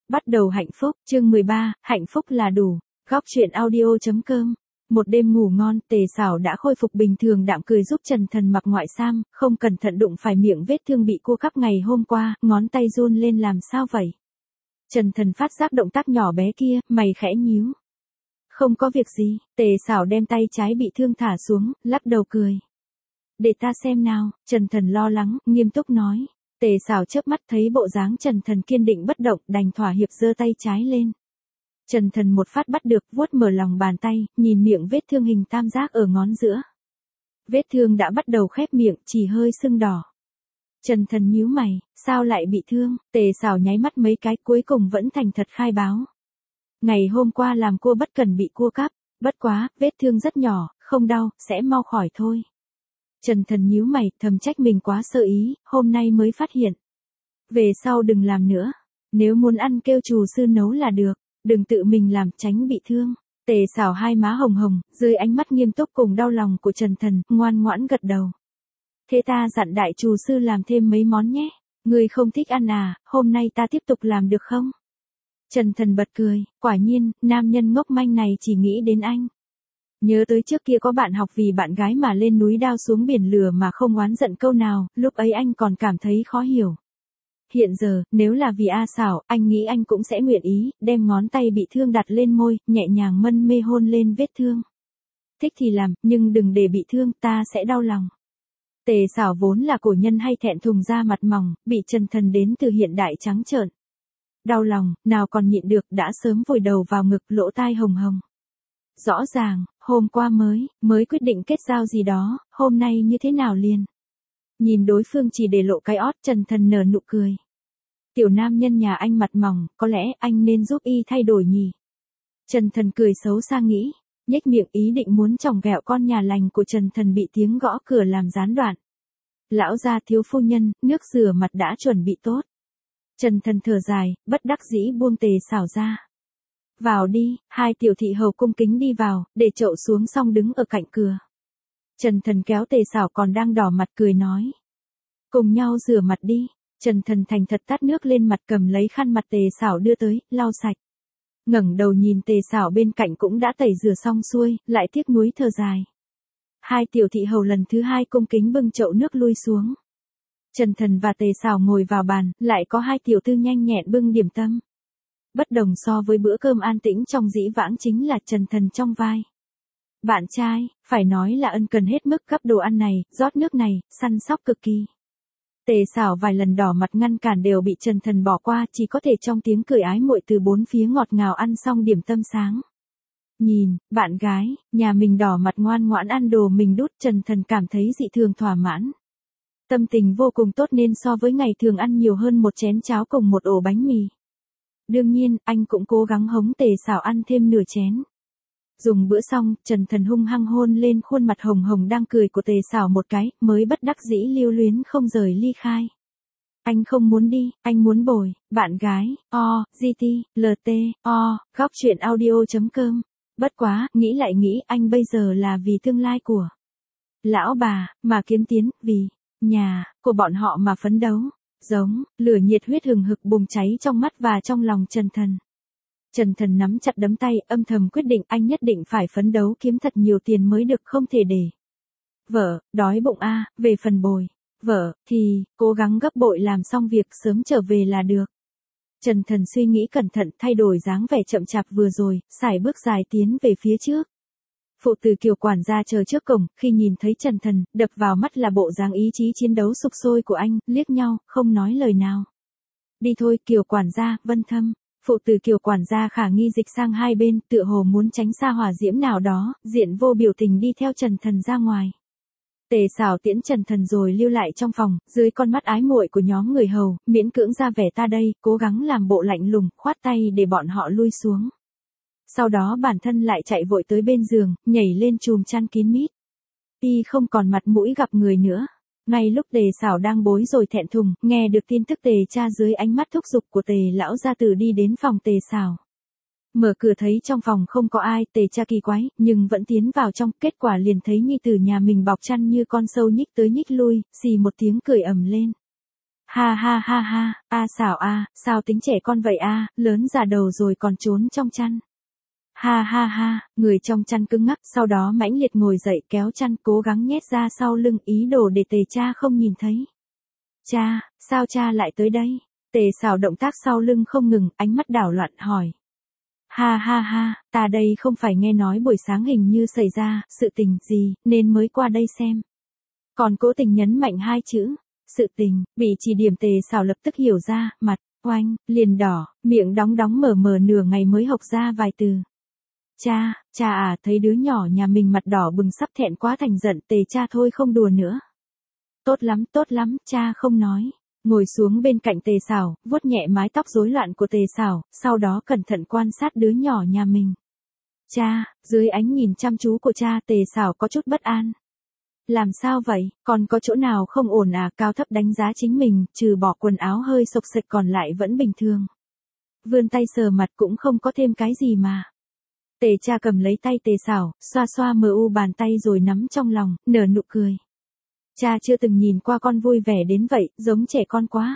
Bắt đầu hạnh phúc, chương 13, hạnh phúc là đủ. Góc truyện audio.com. Một đêm ngủ ngon, Tề Sảo đã khôi phục bình thường đạm cười giúp Trần Thần mặc ngoại sam, không cẩn thận đụng phải miệng vết thương bị cua cắp ngày hôm qua, ngón tay run lên làm sao vậy? Trần Thần phát giác động tác nhỏ bé kia, mày khẽ nhíu. Không có việc gì, Tề Sảo đem tay trái bị thương thả xuống, lắc đầu cười. Để ta xem nào, Trần Thần lo lắng, nghiêm túc nói. Tề Sảo chớp mắt thấy bộ dáng Trần Thần kiên định bất động, đành thỏa hiệp giơ tay trái lên. Trần Thần một phát bắt được, vuốt mở lòng bàn tay, nhìn miệng vết thương hình tam giác ở ngón giữa. Vết thương đã bắt đầu khép miệng, chỉ hơi sưng đỏ. Trần Thần nhíu mày, sao lại bị thương? Tề Sảo nháy mắt mấy cái, cuối cùng vẫn thành thật khai báo. Ngày hôm qua làm cua bất cần bị cua cắp, bất quá, vết thương rất nhỏ, không đau, sẽ mau khỏi thôi. Trần Thần nhíu mày, thầm trách mình quá sơ ý, hôm nay mới phát hiện. Về sau đừng làm nữa, nếu muốn ăn kêu chủ sư nấu là được, đừng tự mình làm, tránh bị thương. Tề Sảo hai má hồng hồng, dưới ánh mắt nghiêm túc cùng đau lòng của Trần Thần, ngoan ngoãn gật đầu. Thế ta dặn đại chủ sư làm thêm mấy món nhé, ngươi không thích ăn à, hôm nay ta tiếp tục làm được không? Trần Thần bật cười, quả nhiên, nam nhân ngốc manh này chỉ nghĩ đến anh. Nhớ tới trước kia có bạn học vì bạn gái mà lên núi đao xuống biển lửa mà không oán giận câu nào, lúc ấy anh còn cảm thấy khó hiểu. Hiện giờ, nếu là vì A Sảo, anh nghĩ anh cũng sẽ nguyện ý, đem ngón tay bị thương đặt lên môi, nhẹ nhàng mân mê hôn lên vết thương. Thích thì làm, nhưng đừng để bị thương, ta sẽ đau lòng. Tề Sảo vốn là cổ nhân hay thẹn thùng da mặt mỏng, bị Trần Thần đến từ hiện đại trắng trợn. Đau lòng, nào còn nhịn được, đã sớm vùi đầu vào ngực, lỗ tai hồng hồng. Rõ ràng, hôm qua mới quyết định kết giao gì đó, hôm nay như thế nào liền. Nhìn đối phương chỉ để lộ cái ót, Trần Thần nở nụ cười. Tiểu nam nhân nhà anh mặt mỏng, có lẽ anh nên giúp y thay đổi nhỉ. Trần Thần cười xấu xa nghĩ, nhếch miệng ý định muốn chọc ghẹo con nhà lành của Trần Thần bị tiếng gõ cửa làm gián đoạn. Lão gia thiếu phu nhân, nước rửa mặt đã chuẩn bị tốt. Trần Thần thở dài, bất đắc dĩ buông Tề Sảo ra. Vào đi, hai tiểu thị hầu cung kính đi vào, để chậu xuống xong đứng ở cạnh cửa. Trần Thần kéo Tề Sảo còn đang đỏ mặt cười nói. Cùng nhau rửa mặt đi. Trần Thần thành thật tát nước lên mặt, cầm lấy khăn mặt Tề Sảo đưa tới, lau sạch. Ngẩng đầu nhìn Tề Sảo bên cạnh cũng đã tẩy rửa xong xuôi, lại tiếc nuối thở dài. Hai tiểu thị hầu lần thứ hai cung kính bưng chậu nước lui xuống. Trần Thần và Tề Sảo ngồi vào bàn, lại có hai tiểu thư nhanh nhẹn bưng điểm tâm. Bất đồng so với bữa cơm an tĩnh trong dĩ vãng chính là Trần Thần trong vai. Bạn trai, phải nói là ân cần hết mức, gắp đồ ăn này, rót nước này, săn sóc cực kỳ. Tề Sảo vài lần đỏ mặt ngăn cản đều bị Trần Thần bỏ qua, chỉ có thể trong tiếng cười ái muội từ bốn phía ngọt ngào ăn xong điểm tâm sáng. Nhìn, bạn gái, nhà mình đỏ mặt ngoan ngoãn ăn đồ mình đút, Trần Thần cảm thấy dị thường thỏa mãn. Tâm tình vô cùng tốt nên so với ngày thường ăn nhiều hơn một chén cháo cùng một ổ bánh mì. Đương nhiên, anh cũng cố gắng hống Tề Sảo ăn thêm nửa chén. Dùng bữa xong, Trần Thần hung hăng hôn lên khuôn mặt hồng hồng đang cười của Tề Sảo một cái, mới bất đắc dĩ lưu luyến không rời ly khai. Anh không muốn đi, anh muốn bồi, bạn gái, GT, LT, góc truyện audio.com. Bất quá, nghĩ lại nghĩ, anh bây giờ là vì tương lai của lão bà, mà kiếm tiến, vì nhà của bọn họ mà phấn đấu. Giống, lửa nhiệt huyết hừng hực bùng cháy trong mắt và trong lòng Trần Thần. Trần Thần nắm chặt đấm tay, âm thầm quyết định anh nhất định phải phấn đấu kiếm thật nhiều tiền mới được, không thể để vợ đói bụng a. Về phần bồi vợ thì cố gắng gấp bội làm xong việc sớm trở về là được. Trần Thần suy nghĩ cẩn thận, thay đổi dáng vẻ chậm chạp vừa rồi, sải bước dài tiến về phía trước. Phụ tử Kiều quản gia chờ trước cổng, khi nhìn thấy Trần Thần, đập vào mắt là bộ dáng ý chí chiến đấu sục sôi của anh, liếc nhau, không nói lời nào. Đi thôi, Kiều quản gia, Vân Thâm. Phụ tử Kiều quản gia khả nghi dịch sang hai bên, tựa hồ muốn tránh xa hỏa diễm nào đó, diện vô biểu tình đi theo Trần Thần ra ngoài. Tề Sảo tiễn Trần Thần rồi lưu lại trong phòng, dưới con mắt ái muội của nhóm người hầu, miễn cưỡng ra vẻ ta đây, cố gắng làm bộ lạnh lùng, khoát tay để bọn họ lui xuống. Sau đó bản thân lại chạy vội tới bên giường, nhảy lên chùm chăn kín mít. Y không còn mặt mũi gặp người nữa. Ngay lúc Tề Sảo đang bối rồi thẹn thùng, nghe được tin tức Tề cha dưới ánh mắt thúc giục của Tề lão gia tử đi đến phòng Tề Sảo. Mở cửa thấy trong phòng không có ai, Tề cha kỳ quái, nhưng vẫn tiến vào trong, kết quả liền thấy nhi tử nhà mình bọc chăn như con sâu nhích tới nhích lui, xì một tiếng cười ầm lên. Ha ha ha ha, a xảo a, sao tính trẻ con vậy a, lớn già đầu rồi còn trốn trong chăn. Ha ha ha, người trong chăn cứng ngắc, sau đó mãnh liệt ngồi dậy kéo chăn cố gắng nhét ra sau lưng ý đồ để Tề cha không nhìn thấy. Cha, sao cha lại tới đây? Tề xảo động tác sau lưng không ngừng, ánh mắt đảo loạn hỏi. Ha ha ha, ta đây không phải nghe nói buổi sáng hình như xảy ra sự tình gì, nên mới qua đây xem. Còn cố tình nhấn mạnh hai chữ, sự tình, bị chỉ điểm Tề xảo lập tức hiểu ra, mặt, oanh, liền đỏ, miệng đóng đóng mở mở nửa ngày mới học ra vài từ. Cha, cha à, thấy đứa nhỏ nhà mình mặt đỏ bừng sắp thẹn quá thành giận, Tề cha thôi không đùa nữa. Tốt lắm, cha không nói. Ngồi xuống bên cạnh Tề xảo, vuốt nhẹ mái tóc rối loạn của Tề xảo, sau đó cẩn thận quan sát đứa nhỏ nhà mình. Cha, dưới ánh nhìn chăm chú của cha, Tề xảo có chút bất an. Làm sao vậy, còn có chỗ nào không ổn à? Cao thấp đánh giá chính mình, trừ bỏ quần áo hơi xộc xệch còn lại vẫn bình thường. Vươn tay sờ mặt cũng không có thêm cái gì mà. Tề cha cầm lấy tay Tề xảo, xoa xoa mờ u bàn tay rồi nắm trong lòng, nở nụ cười. Cha chưa từng nhìn qua con vui vẻ đến vậy, giống trẻ con quá.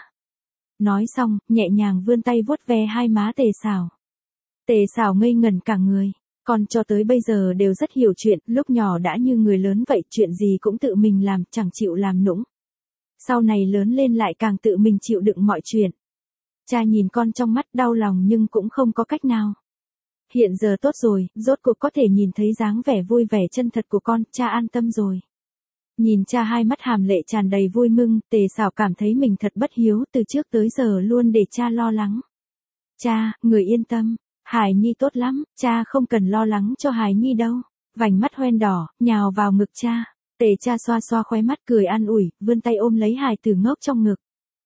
Nói xong, nhẹ nhàng vươn tay vuốt ve hai má Tề xảo. Tề xảo ngây ngẩn cả người. Con cho tới bây giờ đều rất hiểu chuyện, lúc nhỏ đã như người lớn vậy, chuyện gì cũng tự mình làm, chẳng chịu làm nũng. Sau này lớn lên lại càng tự mình chịu đựng mọi chuyện. Cha nhìn con trong mắt đau lòng nhưng cũng không có cách nào. Hiện giờ tốt rồi, rốt cuộc có thể nhìn thấy dáng vẻ vui vẻ chân thật của con, cha an tâm rồi. Nhìn cha hai mắt hàm lệ tràn đầy vui mừng, Tề xảo cảm thấy mình thật bất hiếu, từ trước tới giờ luôn để cha lo lắng. Cha, người yên tâm. Hải Nhi tốt lắm, cha không cần lo lắng cho Hải Nhi đâu. Vành mắt hoen đỏ, nhào vào ngực cha. Tề cha xoa xoa khóe mắt cười an ủi, vươn tay ôm lấy hài tử ngốc trong ngực.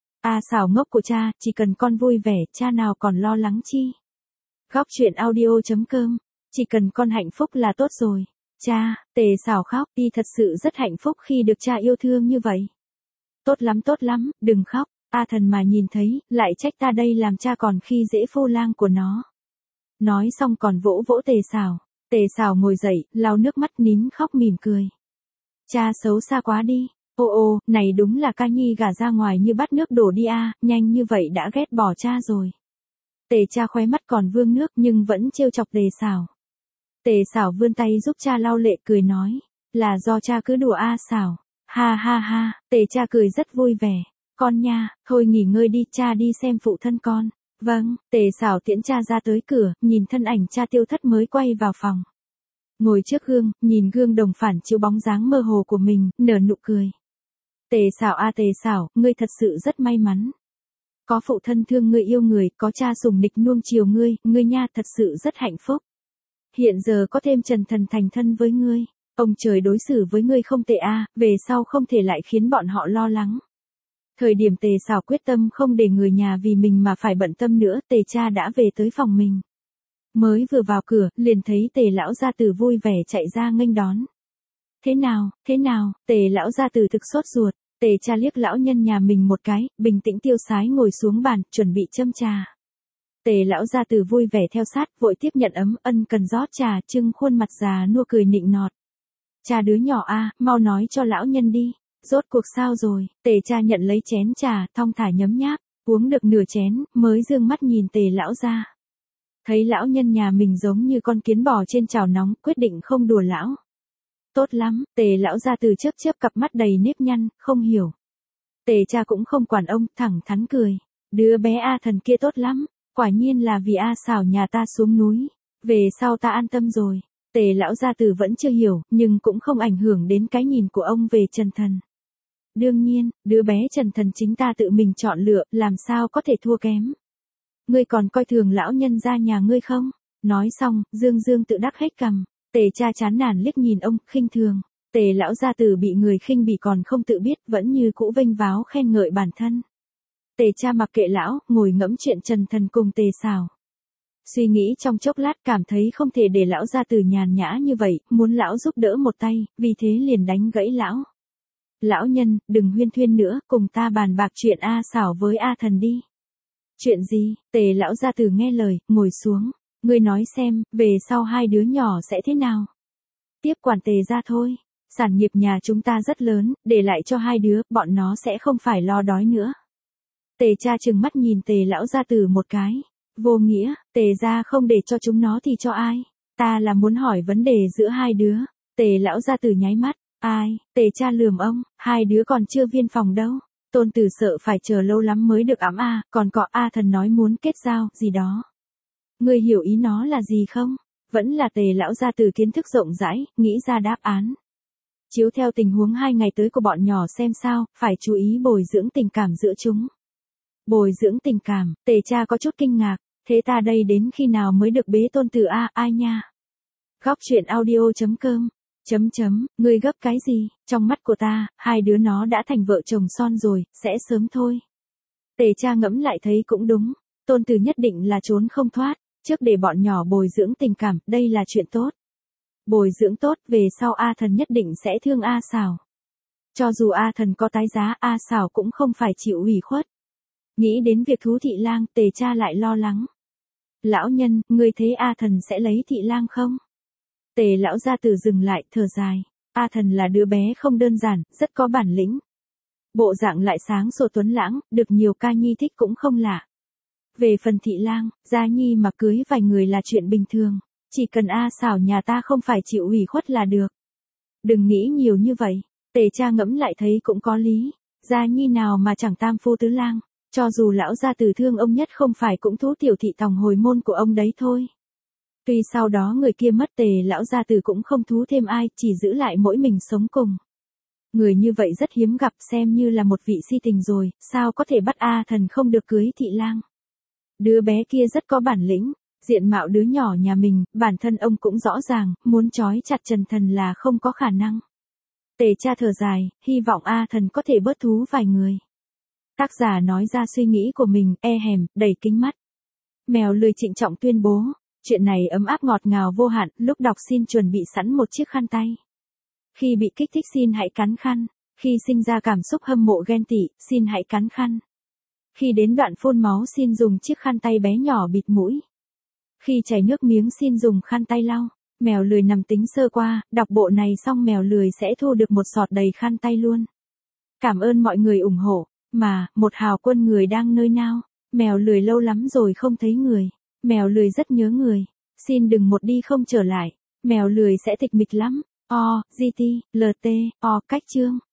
A xảo ngốc của cha, chỉ cần con vui vẻ, cha nào còn lo lắng chi. Góc truyện audio.com, chỉ cần con hạnh phúc là tốt rồi. Cha, Tề xảo khóc, y thật sự rất hạnh phúc khi được cha yêu thương như vậy. Tốt lắm, đừng khóc. A thần mà nhìn thấy, lại trách ta đây làm cha còn khi dễ phô lang của nó. Nói xong còn vỗ vỗ Tề xảo. Tề xảo ngồi dậy, lau nước mắt nín khóc mỉm cười. Cha xấu xa quá đi. Ô, này đúng là ca nhi gả ra ngoài như bắt nước đổ đi a, nhanh như vậy đã ghét bỏ cha rồi. Tề cha khóe mắt còn vương nước nhưng vẫn trêu chọc Tề xảo. Tề xảo vươn tay giúp cha lau lệ cười nói. Là do cha cứ đùa a xảo. Ha ha ha, Tề cha cười rất vui vẻ. Con nha, thôi nghỉ ngơi đi, cha đi xem phụ thân con. Vâng, Tề xảo tiễn cha ra tới cửa, nhìn thân ảnh cha tiêu thất mới quay vào phòng. Ngồi trước gương, nhìn gương đồng phản chiếu bóng dáng mơ hồ của mình, nở nụ cười. Tề xảo a Tề xảo, ngươi thật sự rất may mắn. Có phụ thân thương ngươi yêu người, có cha sủng nịch nuông chiều ngươi nha thật sự rất hạnh phúc. Hiện giờ có thêm Trần Thần thành thân với ngươi, ông trời đối xử với ngươi không tệ a, về sau không thể lại khiến bọn họ lo lắng. Thời điểm Tề xảo quyết tâm không để người nhà vì mình mà phải bận tâm nữa, Tề cha đã về tới phòng mình. Mới vừa vào cửa, liền thấy Tề lão gia tử vui vẻ chạy ra nghênh đón. Thế nào, Tề lão gia tử thực sốt ruột, Tề cha liếc lão nhân nhà mình một cái, bình tĩnh tiêu sái ngồi xuống bàn, chuẩn bị châm trà. Tề lão gia tử vui vẻ theo sát, vội tiếp nhận ấm, ân cần rót trà, trưng khuôn mặt già nua cười nịnh nọt. Cha đứa nhỏ a, mau nói cho lão nhân đi. Rốt cuộc sao rồi? Tề cha nhận lấy chén trà, thong thả nhấm nháp, uống được nửa chén, mới dương mắt nhìn Tề lão gia. Thấy lão nhân nhà mình giống như con kiến bò trên chảo nóng, quyết định không đùa lão. Tốt lắm, Tề lão gia từ trước chớp cặp mắt đầy nếp nhăn, không hiểu. Tề cha cũng không quản ông, thẳng thắn cười. Đứa bé A thần kia tốt lắm, quả nhiên là vì A xảo nhà ta xuống núi. Về sau ta an tâm rồi. Tề lão gia tử vẫn chưa hiểu, nhưng cũng không ảnh hưởng đến cái nhìn của ông về Trần Thần. Đương nhiên, đứa bé Trần Thần chính ta tự mình chọn lựa, làm sao có thể thua kém. Ngươi còn coi thường lão nhân gia nhà ngươi không? Nói xong, Dương tự đắc hết cằm. Tề cha chán nản liếc nhìn ông, khinh thường. Tề lão gia tử bị người khinh bỉ còn không tự biết, vẫn như cũ vênh váo khen ngợi bản thân. Tề cha mặc kệ lão, ngồi ngẫm chuyện Trần Thần cùng Tề xảo. Suy nghĩ trong chốc lát cảm thấy không thể để lão gia tử nhàn nhã như vậy, muốn lão giúp đỡ một tay, vì thế liền đánh gãy lão. Lão nhân, đừng huyên thuyên nữa, cùng ta bàn bạc chuyện A xảo với A thần đi. Chuyện gì? Tề lão gia tử nghe lời, ngồi xuống. Ngươi nói xem, về sau hai đứa nhỏ sẽ thế nào? Tiếp quản Tề gia thôi. Sản nghiệp nhà chúng ta rất lớn, để lại cho hai đứa, bọn nó sẽ không phải lo đói nữa. Tề cha trừng mắt nhìn Tề lão gia tử một cái. Vô nghĩa, Tề gia không để cho chúng nó thì cho ai? Ta là muốn hỏi vấn đề giữa hai đứa. Tề lão gia tử nháy mắt. Ai? Tề cha lườm ông, hai đứa còn chưa viên phòng đâu. Tôn tử sợ phải chờ lâu lắm mới được ẵm a, còn có A Thần nói muốn kết giao, gì đó. Ngươi hiểu ý nó là gì không? Vẫn là Tề lão gia tử kiến thức rộng rãi, nghĩ ra đáp án. Chiếu theo tình huống 2 ngày tới của bọn nhỏ xem sao, phải chú ý bồi dưỡng tình cảm giữa chúng. Bồi dưỡng tình cảm, Tề cha có chút kinh ngạc, thế ta đây đến khi nào mới được bế tôn tử a, ai nha? Góc truyện audio.com. Ngươi gấp cái gì? Trong mắt của ta, hai đứa nó đã thành vợ chồng son rồi, sẽ sớm thôi. Tề cha ngẫm lại thấy cũng đúng, tôn tử nhất định là trốn không thoát, trước để bọn nhỏ bồi dưỡng tình cảm, đây là chuyện tốt. Bồi dưỡng tốt, về sau A Thần nhất định sẽ thương A Xảo. Cho dù A Thần có tái giá, A Xảo cũng không phải chịu ủy khuất. Nghĩ đến việc thú thị lang, Tề cha lại lo lắng. Lão nhân, ngươi thấy A Thần sẽ lấy thị lang không? Tề lão gia tử dừng lại, thở dài. A Thần là đứa bé không đơn giản, rất có bản lĩnh. Bộ dạng lại sáng sủa tuấn lãng, được nhiều ca nhi thích cũng không lạ. Về phần thị lang, gia nhi mà cưới vài người là chuyện bình thường. Chỉ cần A Xảo nhà ta không phải chịu ủy khuất là được. Đừng nghĩ nhiều như vậy. Tề cha ngẫm lại thấy cũng có lý. Gia nhi nào mà chẳng tam phu tứ lang. Cho dù lão gia tử thương ông nhất không phải cũng thú tiểu thị tòng hồi môn của ông đấy thôi. Tuy sau đó người kia mất, Tề lão gia tử cũng không thú thêm ai, chỉ giữ lại mỗi mình sống cùng. Người như vậy rất hiếm gặp, xem như là một vị si tình rồi, sao có thể bắt A Thần không được cưới thị lang. Đứa bé kia rất có bản lĩnh, diện mạo đứa nhỏ nhà mình, bản thân ông cũng rõ ràng, muốn trói chặt Trần Thần là không có khả năng. Tề cha thở dài, hy vọng A Thần có thể bớt thú vài người. Tác giả nói ra suy nghĩ của mình, hèm, đầy kính mắt. Mèo lười trịnh trọng tuyên bố, chuyện này ấm áp ngọt ngào vô hạn, lúc đọc xin chuẩn bị sẵn một chiếc khăn tay. Khi bị kích thích xin hãy cắn khăn, khi sinh ra cảm xúc hâm mộ ghen tị, xin hãy cắn khăn. Khi đến đoạn phun máu xin dùng chiếc khăn tay bé nhỏ bịt mũi. Khi chảy nước miếng xin dùng khăn tay lau. Mèo lười nằm tính sơ qua, đọc bộ này xong mèo lười sẽ thu được một sọt đầy khăn tay luôn. Cảm ơn mọi người ủng hộ. Mà, một hào quân người đang nơi nào? Mèo lười lâu lắm rồi không thấy người. Mèo lười rất nhớ người. Xin đừng một đi không trở lại. Mèo lười sẽ tịch mịch lắm. GT, LT, cách chương.